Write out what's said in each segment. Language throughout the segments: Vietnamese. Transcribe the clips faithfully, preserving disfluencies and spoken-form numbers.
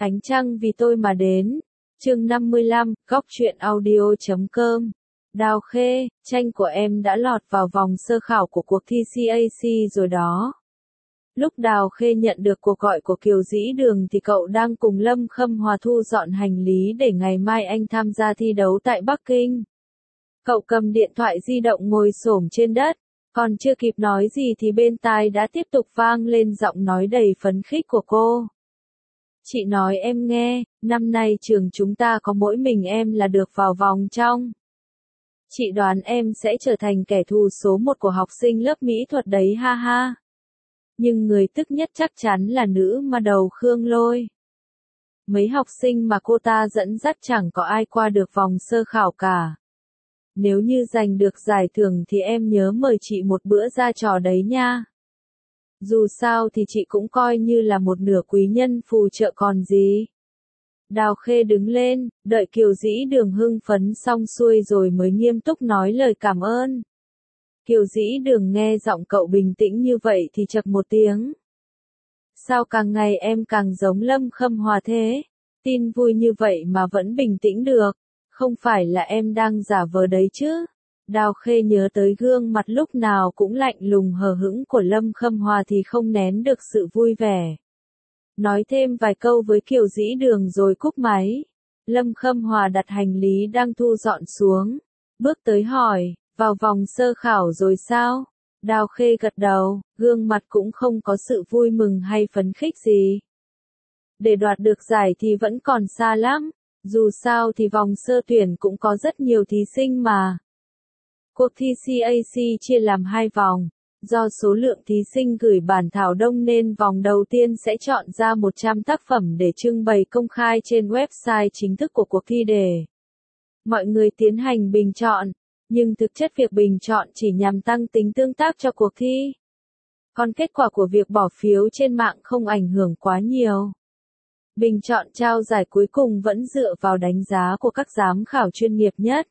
Ánh trăng vì tôi mà đến. Chương năm mươi lăm, góc truyện audio chấm com. Đào Khê, tranh của em đã lọt vào vòng sơ khảo của cuộc thi xê a xê rồi đó. Lúc Đào Khê nhận được cuộc gọi của Kiều Dĩ Đường thì cậu đang cùng Lâm Khâm Hòa thu dọn hành lý để ngày mai anh tham gia thi đấu tại Bắc Kinh. Cậu cầm điện thoại di động ngồi xổm trên đất, còn chưa kịp nói gì thì bên tai đã tiếp tục vang lên giọng nói đầy phấn khích của cô. Chị nói em nghe, năm nay trường chúng ta có mỗi mình em là được vào vòng trong. Chị đoán em sẽ trở thành kẻ thù số một của học sinh lớp mỹ thuật đấy ha ha. Nhưng người tức nhất chắc chắn là nữ mà đầu Khương Lôi. Mấy học sinh mà cô ta dẫn dắt chẳng có ai qua được vòng sơ khảo cả. Nếu như giành được giải thưởng thì em nhớ mời chị một bữa ra trò đấy nha. Dù sao thì chị cũng coi như là một nửa quý nhân phù trợ còn gì. Đào Khê đứng lên, đợi Kiều Dĩ Đường hưng phấn xong xuôi rồi mới nghiêm túc nói lời cảm ơn. Kiều Dĩ Đường nghe giọng cậu bình tĩnh như vậy thì chậc một tiếng. Sao càng ngày em càng giống Lâm Khâm Hòa thế? Tin vui như vậy mà vẫn bình tĩnh được. Không phải là em đang giả vờ đấy chứ? Đào Khê nhớ tới gương mặt lúc nào cũng lạnh lùng hờ hững của Lâm Khâm Hòa thì không nén được sự vui vẻ. Nói thêm vài câu với Kiều Dĩ Đường rồi cúp máy. Lâm Khâm Hòa đặt hành lý đang thu dọn xuống. Bước tới hỏi, vào vòng sơ khảo rồi sao? Đào Khê gật đầu, gương mặt cũng không có sự vui mừng hay phấn khích gì. Để đoạt được giải thì vẫn còn xa lắm. Dù sao thì vòng sơ tuyển cũng có rất nhiều thí sinh mà. Cuộc thi xê a xê chia làm hai vòng. Do số lượng thí sinh gửi bản thảo đông nên vòng đầu tiên sẽ chọn ra một trăm tác phẩm để trưng bày công khai trên website chính thức của cuộc thi đề. Mọi người tiến hành bình chọn, nhưng thực chất việc bình chọn chỉ nhằm tăng tính tương tác cho cuộc thi. Còn kết quả của việc bỏ phiếu trên mạng không ảnh hưởng quá nhiều. Bình chọn trao giải cuối cùng vẫn dựa vào đánh giá của các giám khảo chuyên nghiệp nhất.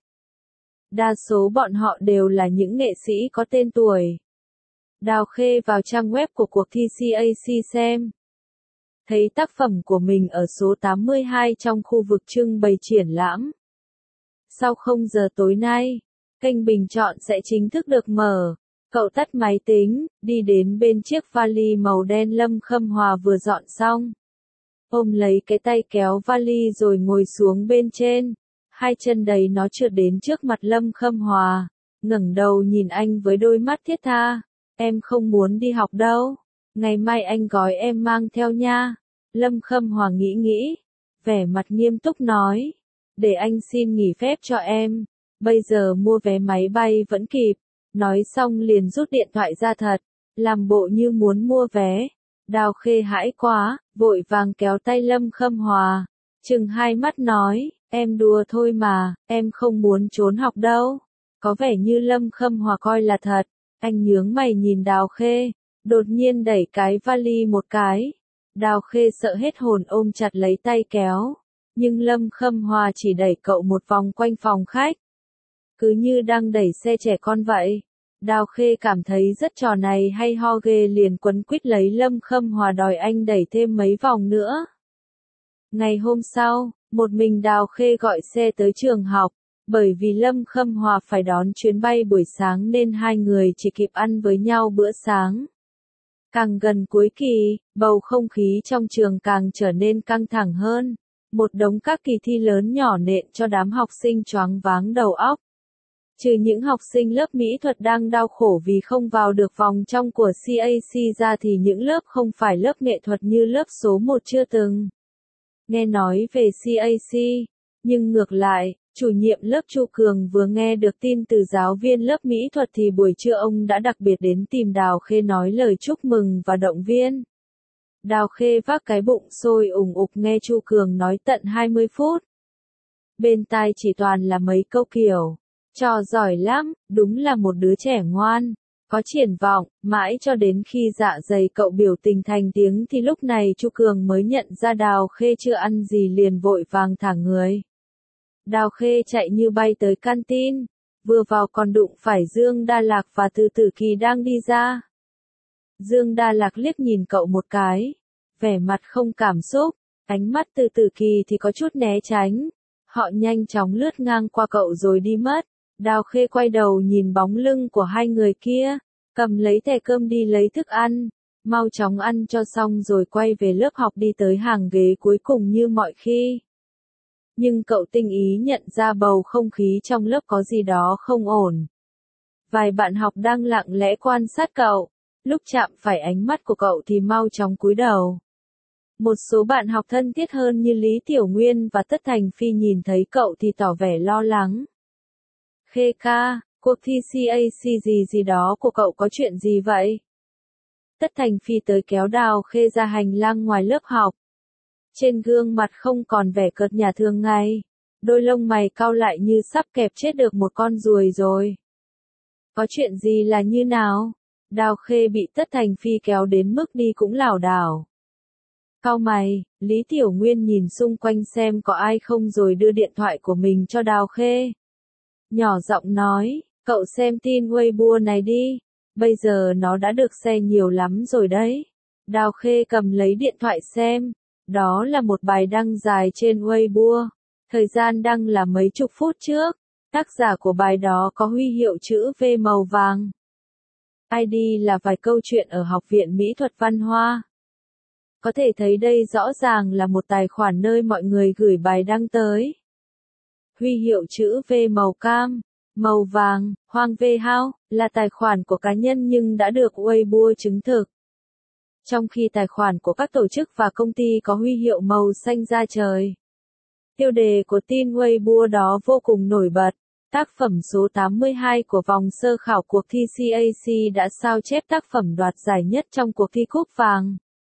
Đa số bọn họ đều là những nghệ sĩ có tên tuổi. Đào Khê vào trang web của cuộc thi xê a xê xem. Thấy tác phẩm của mình ở số tám mươi hai trong khu vực trưng bày triển lãm. Sau không giờ tối nay, kênh bình chọn sẽ chính thức được mở. Cậu tắt máy tính, đi đến bên chiếc vali màu đen Lâm Khâm Hòa vừa dọn xong. Ôm lấy cái tay kéo vali rồi ngồi xuống bên trên. Hai chân đầy nó trượt đến trước mặt Lâm Khâm Hòa. Ngẩng đầu nhìn anh với đôi mắt thiết tha. Em không muốn đi học đâu. Ngày mai anh gói em mang theo nha. Lâm Khâm Hòa nghĩ nghĩ. Vẻ mặt nghiêm túc nói. Để anh xin nghỉ phép cho em. Bây giờ mua vé máy bay vẫn kịp. Nói xong liền rút điện thoại ra thật. Làm bộ như muốn mua vé. Đào Khê hãi quá, vội vàng kéo tay Lâm Khâm Hòa. Chừng hai mắt nói, em đùa thôi mà, em không muốn trốn học đâu. Có vẻ như Lâm Khâm Hòa coi là thật. Anh nhướng mày nhìn Đào Khê, đột nhiên đẩy cái vali một cái. Đào Khê sợ hết hồn ôm chặt lấy tay kéo. Nhưng Lâm Khâm Hòa chỉ đẩy cậu một vòng quanh phòng khách. Cứ như đang đẩy xe trẻ con vậy. Đào Khê cảm thấy rất trò này hay ho ghê liền quấn quýt lấy Lâm Khâm Hòa đòi anh đẩy thêm mấy vòng nữa. Ngày hôm sau, một mình Đào Khê gọi xe tới trường học, bởi vì Lâm Khâm Hòa phải đón chuyến bay buổi sáng nên hai người chỉ kịp ăn với nhau bữa sáng. Càng gần cuối kỳ, bầu không khí trong trường càng trở nên căng thẳng hơn. Một đống các kỳ thi lớn nhỏ nện cho đám học sinh choáng váng đầu óc. Trừ những học sinh lớp mỹ thuật đang đau khổ vì không vào được vòng trong của xê a xê ra thì những lớp không phải lớp nghệ thuật như lớp số một chưa từng nghe nói về xê a xê. Nhưng ngược lại, chủ nhiệm lớp Chu Cường vừa nghe được tin từ giáo viên lớp mỹ thuật thì buổi trưa ông đã đặc biệt đến tìm Đào Khê nói lời chúc mừng và động viên. Đào Khê vác cái bụng sôi ủng ục nghe Chu Cường nói tận hai mươi phút. Bên tai chỉ toàn là mấy câu kiểu. Trò giỏi lắm, đúng là một đứa trẻ ngoan, có triển vọng, mãi cho đến khi dạ dày cậu biểu tình thành tiếng thì lúc này Chu Cường mới nhận ra Đào Khê chưa ăn gì liền vội vàng thả người. Đào Khê chạy như bay tới canteen, vừa vào còn đụng phải Dương Đa Lạc và Từ Tử Kỳ đang đi ra. Dương Đa Lạc liếc nhìn cậu một cái, vẻ mặt không cảm xúc, Ánh mắt từ Tử Kỳ thì có chút né tránh. Họ nhanh chóng lướt ngang qua cậu rồi đi mất. Đào Khê quay đầu nhìn bóng lưng của hai người kia, cầm lấy thẻ cơm đi lấy thức ăn, mau chóng ăn cho xong rồi quay về lớp học đi tới hàng ghế cuối cùng như mọi khi. Nhưng cậu tinh ý nhận ra bầu không khí trong lớp có gì đó không ổn. Vài bạn học đang lặng lẽ quan sát cậu, lúc chạm phải ánh mắt của cậu thì mau chóng cúi đầu. Một số bạn học thân thiết hơn như Lý Tiểu Nguyên và Tất Thành Phi nhìn thấy cậu thì tỏ vẻ lo lắng. Khê ca, cuộc thi xê a xê gì gì đó của cậu có chuyện gì vậy? Tất Thành Phi tới kéo Đào Khê ra hành lang ngoài lớp học. Trên gương mặt không còn vẻ cợt nhả thường ngày, đôi lông mày cau lại như sắp kẹp chết được một con ruồi rồi. Có chuyện gì là như nào? Đào Khê bị Tất Thành Phi kéo đến mức đi cũng lảo đảo. Cau mày, Lý Tiểu Nguyên nhìn xung quanh xem có ai không rồi đưa điện thoại của mình cho Đào Khê. Nhỏ giọng nói, cậu xem tin Weibo này đi, bây giờ nó đã được share nhiều lắm rồi đấy. Đào Khê cầm lấy điện thoại xem, đó là một bài đăng dài trên Weibo, thời gian đăng là mấy chục phút trước, tác giả của bài đó có huy hiệu chữ V màu vàng. i đê là vài câu chuyện ở Học viện Mỹ thuật Văn Hoa. Có thể thấy đây rõ ràng là một tài khoản nơi mọi người gửi bài đăng tới. Huy hiệu chữ V màu cam, màu vàng, Hoang V Hao, là tài khoản của cá nhân nhưng đã được Weibo chứng thực. Trong khi tài khoản của các tổ chức và công ty có huy hiệu màu xanh da trời. Tiêu đề của tin Weibo đó vô cùng nổi bật. Tác phẩm số tám mươi hai của vòng sơ khảo cuộc thi xê a xê đã sao chép tác phẩm đoạt giải nhất trong cuộc thi Cúp Vàng.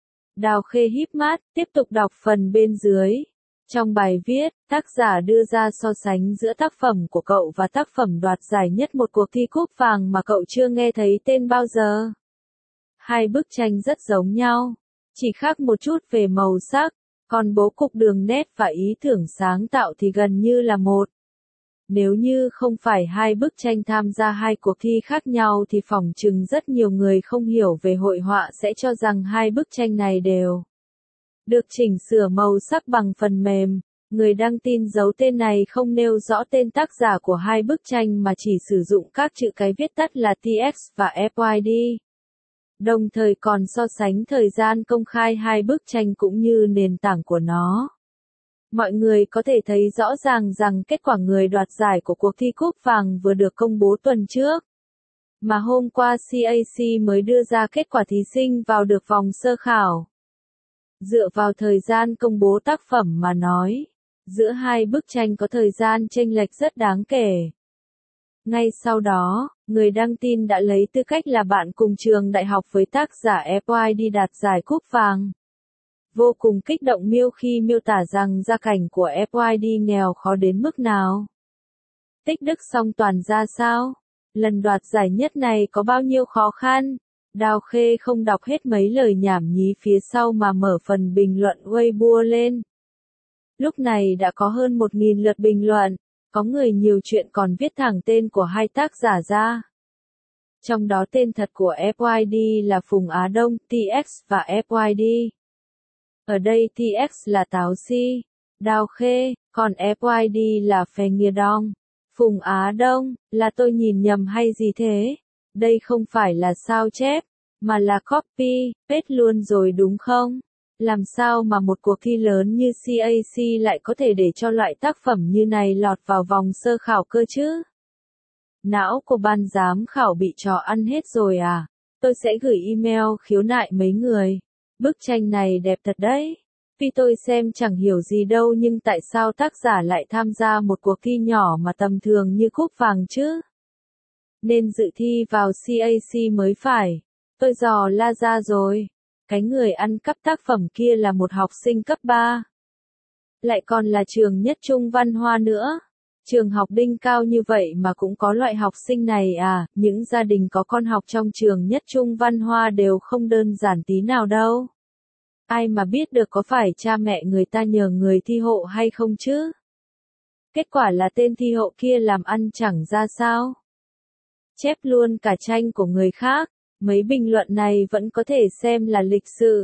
Đào Khê híp mắt, tiếp tục đọc phần bên dưới. Trong bài viết, tác giả đưa ra so sánh giữa tác phẩm của cậu và tác phẩm đoạt giải nhất một cuộc thi Cúp Vàng mà cậu chưa nghe thấy tên bao giờ. Hai bức tranh rất giống nhau, chỉ khác một chút về màu sắc, còn bố cục đường nét và ý tưởng sáng tạo thì gần như là một. Nếu như không phải hai bức tranh tham gia hai cuộc thi khác nhau thì phỏng chừng rất nhiều người không hiểu về hội họa sẽ cho rằng hai bức tranh này đều được chỉnh sửa màu sắc bằng phần mềm. Người đăng tin giấu tên này không nêu rõ tên tác giả của hai bức tranh mà chỉ sử dụng các chữ cái viết tắt là tê ích và ép i đê. Đồng thời còn so sánh thời gian công khai hai bức tranh cũng như nền tảng của nó. Mọi người có thể thấy rõ ràng rằng kết quả người đoạt giải của cuộc thi Cúp Vàng vừa được công bố tuần trước. Mà hôm qua xê a xê mới đưa ra kết quả thí sinh vào được vòng sơ khảo. Dựa vào thời gian công bố tác phẩm mà nói, giữa hai bức tranh có thời gian chênh lệch rất đáng kể. Ngay sau đó, người đăng tin đã lấy tư cách là bạn cùng trường đại học với tác giả ép i đê đạt giải Cúp Vàng. Vô cùng kích động miêu khi miêu tả rằng gia cảnh của ép i đê nghèo khó đến mức nào. Tích đức song toàn ra sao? Lần đoạt giải nhất này có bao nhiêu khó khăn? Đào Khê không đọc hết mấy lời nhảm nhí phía sau mà mở phần bình luận Weibo lên. Lúc này đã có hơn một nghìn lượt bình luận, có người nhiều chuyện còn viết thẳng tên của hai tác giả ra. Trong đó tên thật của ép i đê là Phùng Á Đông, tê ích và ép i đê. Ở đây tê ích là Táo Si, Đào Khê, còn ép i đê là Phè Nghia Dong. Phùng Á Đông, là tôi nhìn nhầm hay gì thế? Đây không phải là sao chép, mà là copy, paste luôn rồi đúng không? Làm sao mà một cuộc thi lớn như xê a xê lại có thể để cho loại tác phẩm như này lọt vào vòng sơ khảo cơ chứ? Não của ban giám khảo bị trò ăn hết rồi à? Tôi sẽ gửi email khiếu nại mấy người. Bức tranh này đẹp thật đấy. Vì tôi xem chẳng hiểu gì đâu nhưng tại sao tác giả lại tham gia một cuộc thi nhỏ mà tầm thường như Cúp Vàng chứ? Nên dự thi vào xê a xê mới phải. Tôi dò la ra rồi. Cái người ăn cắp tác phẩm kia là một học sinh cấp ba. Lại còn là trường Nhất Trung Văn Hoa nữa. Trường học đinh cao như vậy mà cũng có loại học sinh này à, những gia đình có con học trong trường Nhất Trung Văn Hoa đều không đơn giản tí nào đâu. Ai mà biết được có phải cha mẹ người ta nhờ người thi hộ hay không chứ? Kết quả là tên thi hộ kia làm ăn chẳng ra sao. Chép luôn cả tranh của người khác, mấy bình luận này vẫn có thể xem là lịch sự,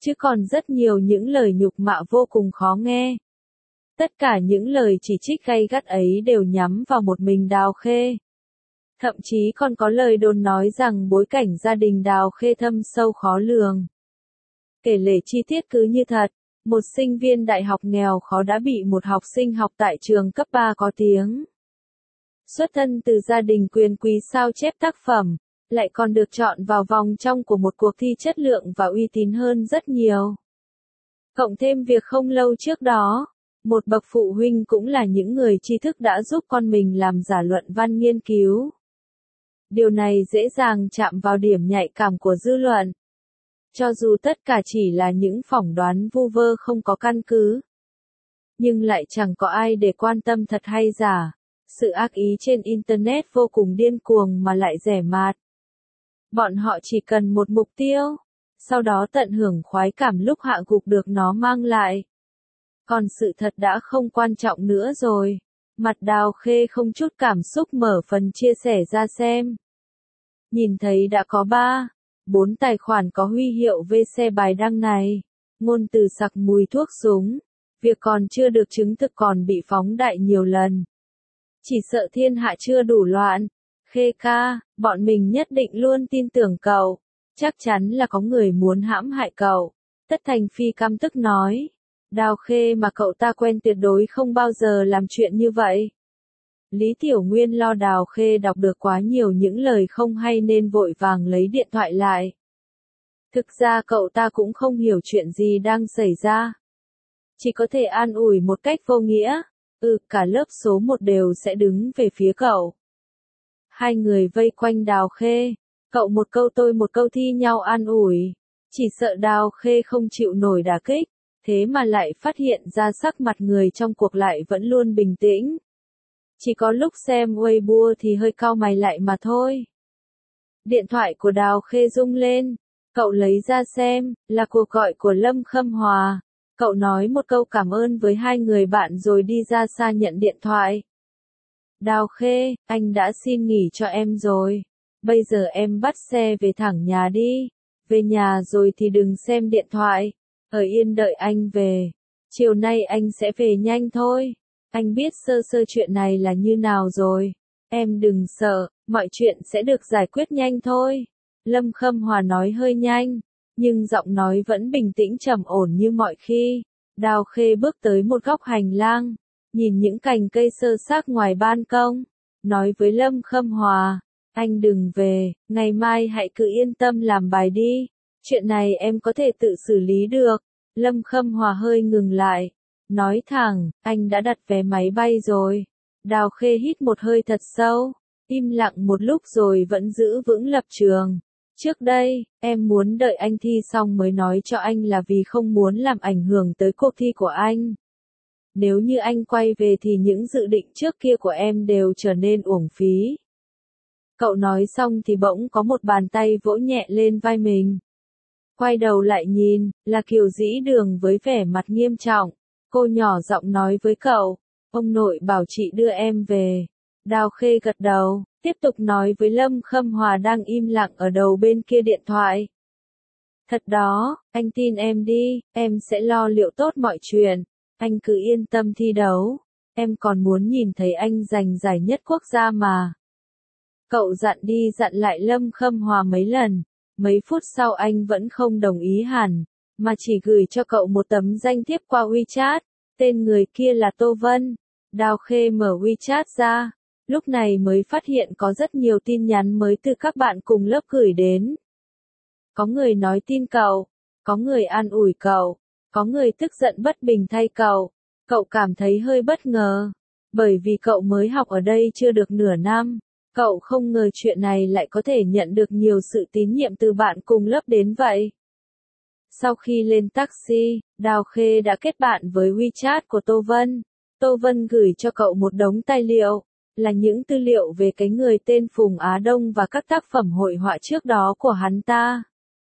chứ còn rất nhiều những lời nhục mạ vô cùng khó nghe. Tất cả những lời chỉ trích gay gắt ấy đều nhắm vào một mình Đào Khê. Thậm chí còn có lời đồn nói rằng bối cảnh gia đình Đào Khê thâm sâu khó lường. Kể lể chi tiết cứ như thật, một sinh viên đại học nghèo khó đã bị một học sinh học tại trường cấp ba có tiếng. Xuất thân từ gia đình quyền quý sao chép tác phẩm, lại còn được chọn vào vòng trong của một cuộc thi chất lượng và uy tín hơn rất nhiều. Cộng thêm việc không lâu trước đó, một bậc phụ huynh cũng là những người tri thức đã giúp con mình làm giả luận văn nghiên cứu. Điều này dễ dàng chạm vào điểm nhạy cảm của dư luận. Cho dù tất cả chỉ là những phỏng đoán vu vơ không có căn cứ, nhưng lại chẳng có ai để quan tâm thật hay giả. Sự ác ý trên Internet vô cùng điên cuồng mà lại rẻ mạt. Bọn họ chỉ cần một mục tiêu, sau đó tận hưởng khoái cảm lúc hạ gục được nó mang lại. Còn sự thật đã không quan trọng nữa rồi. Mặt Đào Khê không chút cảm xúc mở phần chia sẻ ra xem. Nhìn thấy đã có ba, bốn tài khoản có huy hiệu vê xê bài đăng này. Ngôn từ sặc mùi thuốc súng. Việc còn chưa được chứng thực còn bị phóng đại nhiều lần. Chỉ sợ thiên hạ chưa đủ loạn. Khê ca, bọn mình nhất định luôn tin tưởng cậu. Chắc chắn là có người muốn hãm hại cậu. Tất Thành Phi căm tức nói. Đào Khê mà cậu ta quen tuyệt đối không bao giờ làm chuyện như vậy. Lý Tiểu Nguyên lo Đào Khê đọc được quá nhiều những lời không hay nên vội vàng lấy điện thoại lại. Thực ra cậu ta cũng không hiểu chuyện gì đang xảy ra. Chỉ có thể an ủi một cách vô nghĩa. Ừ, cả lớp số một đều sẽ đứng về phía cậu. Hai người vây quanh Đào Khê. Cậu một câu tôi một câu thi nhau an ủi. Chỉ sợ Đào Khê không chịu nổi đả kích. Thế mà lại phát hiện ra sắc mặt người trong cuộc lại vẫn luôn bình tĩnh. Chỉ có lúc xem Weibo thì hơi cau mày lại mà thôi. Điện thoại của Đào Khê rung lên. Cậu lấy ra xem, là cuộc gọi của Lâm Khâm Hòa. Cậu nói một câu cảm ơn với hai người bạn rồi đi ra xa nhận điện thoại. Đào Khê, anh đã xin nghỉ cho em rồi. Bây giờ em bắt xe về thẳng nhà đi. Về nhà rồi thì đừng xem điện thoại. Ở yên đợi anh về. Chiều nay anh sẽ về nhanh thôi. Anh biết sơ sơ chuyện này là như nào rồi. Em đừng sợ, mọi chuyện sẽ được giải quyết nhanh thôi. Lâm Khâm Hòa nói hơi nhanh, nhưng giọng nói vẫn bình tĩnh trầm ổn như mọi khi. Đào Khê bước tới một góc hành lang, nhìn những cành cây sơ xác ngoài ban công, nói với Lâm Khâm Hòa, anh đừng về, ngày mai hãy cứ yên tâm làm bài đi, chuyện này em có thể tự xử lý được. Lâm Khâm Hòa hơi ngừng lại, nói thẳng, anh đã đặt vé máy bay rồi. Đào Khê hít một hơi thật sâu, im lặng một lúc rồi vẫn giữ vững lập trường. Trước đây, em muốn đợi anh thi xong mới nói cho anh là vì không muốn làm ảnh hưởng tới cuộc thi của anh. Nếu như anh quay về thì những dự định trước kia của em đều trở nên uổng phí. Cậu nói xong thì bỗng có một bàn tay vỗ nhẹ lên vai mình. Quay đầu lại nhìn, là Kiều Dĩ Đường với vẻ mặt nghiêm trọng. Cô nhỏ giọng nói với cậu, ông nội bảo chị đưa em về. Đào Khê gật đầu, tiếp tục nói với Lâm Khâm Hòa đang im lặng ở đầu bên kia điện thoại. Thật đó, anh tin em đi, em sẽ lo liệu tốt mọi chuyện. Anh cứ yên tâm thi đấu. Em còn muốn nhìn thấy anh giành giải nhất quốc gia mà. Cậu dặn đi dặn lại Lâm Khâm Hòa mấy lần. Mấy phút sau anh vẫn không đồng ý hẳn, mà chỉ gửi cho cậu một tấm danh thiếp qua WeChat. Tên người kia là Tô Vân. Đào Khê mở WeChat ra. Lúc này mới phát hiện có rất nhiều tin nhắn mới từ các bạn cùng lớp gửi đến. Có người nói tin cậu, có người an ủi cậu, có người tức giận bất bình thay cậu. Cậu cảm thấy hơi bất ngờ, bởi vì cậu mới học ở đây chưa được nửa năm. Cậu không ngờ chuyện này lại có thể nhận được nhiều sự tín nhiệm từ bạn cùng lớp đến vậy. Sau khi lên taxi, Đào Khê đã kết bạn với WeChat của Tô Vân. Tô Vân gửi cho cậu một đống tài liệu, là những tư liệu về cái người tên Phùng Á Đông và các tác phẩm hội họa trước đó của hắn ta.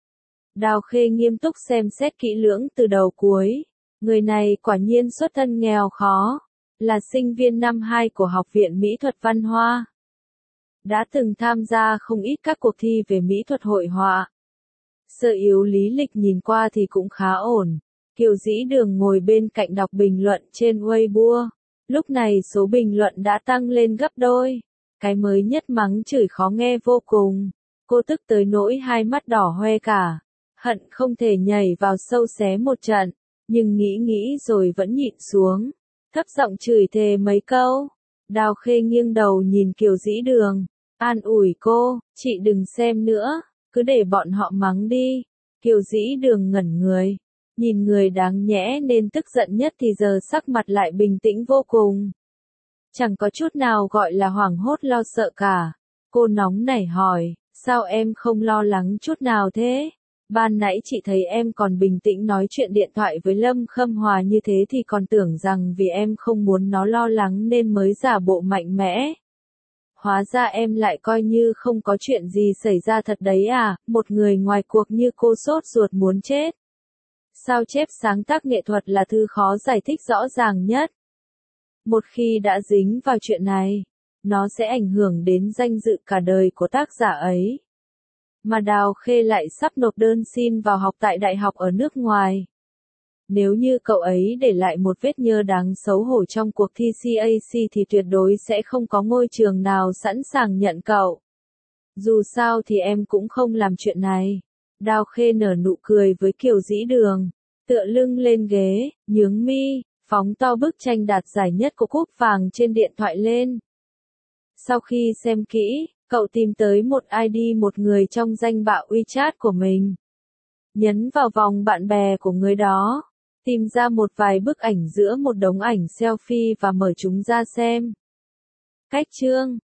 Đào Khê nghiêm túc xem xét kỹ lưỡng từ đầu cuối. Người này quả nhiên xuất thân nghèo khó, là sinh viên năm hai của Học viện Mỹ thuật Văn Hoa. Đã từng tham gia không ít các cuộc thi về mỹ thuật hội họa. Sơ yếu lý lịch nhìn qua thì cũng khá ổn. Kiều Dĩ Đường ngồi bên cạnh đọc bình luận trên Weibo. Lúc này số bình luận đã tăng lên gấp đôi. Cái mới nhất mắng chửi khó nghe vô cùng. Cô tức tới nỗi hai mắt đỏ hoe cả. Hận không thể nhảy vào sâu xé một trận. Nhưng nghĩ nghĩ rồi vẫn nhịn xuống. Thấp giọng chửi thề mấy câu. Đào Khê nghiêng đầu nhìn Kiều Dĩ Đường. An ủi cô, chị đừng xem nữa. Cứ để bọn họ mắng đi. Kiều Dĩ Đường ngẩn người. Nhìn người đáng nhẽ nên tức giận nhất thì giờ sắc mặt lại bình tĩnh vô cùng. Chẳng có chút nào gọi là hoảng hốt lo sợ cả. Cô nóng nảy hỏi, sao em không lo lắng chút nào thế? Ban nãy chị thấy em còn bình tĩnh nói chuyện điện thoại với Lâm Khâm Hòa như thế thì còn tưởng rằng vì em không muốn nó lo lắng nên mới giả bộ mạnh mẽ. Hóa ra em lại coi như không có chuyện gì xảy ra thật đấy à, một người ngoài cuộc như cô sốt ruột muốn chết. Sao chép sáng tác nghệ thuật là thứ khó giải thích rõ ràng nhất. Một khi đã dính vào chuyện này, nó sẽ ảnh hưởng đến danh dự cả đời của tác giả ấy. Mà Đào Khê lại sắp nộp đơn xin vào học tại đại học ở nước ngoài. Nếu như cậu ấy để lại một vết nhơ đáng xấu hổ trong cuộc thi xê a xê thì tuyệt đối sẽ không có ngôi trường nào sẵn sàng nhận cậu. Dù sao thì em cũng không làm chuyện này. Đào Khê nở nụ cười với Kiều Dĩ Đường, tựa lưng lên ghế, nhướng mi, phóng to bức tranh đạt giải nhất của Cúp Vàng trên điện thoại lên. Sau khi xem kỹ, cậu tìm tới một i đê một người trong danh bạ WeChat của mình. Nhấn vào vòng bạn bè của người đó, tìm ra một vài bức ảnh giữa một đống ảnh selfie và mở chúng ra xem. Cách chương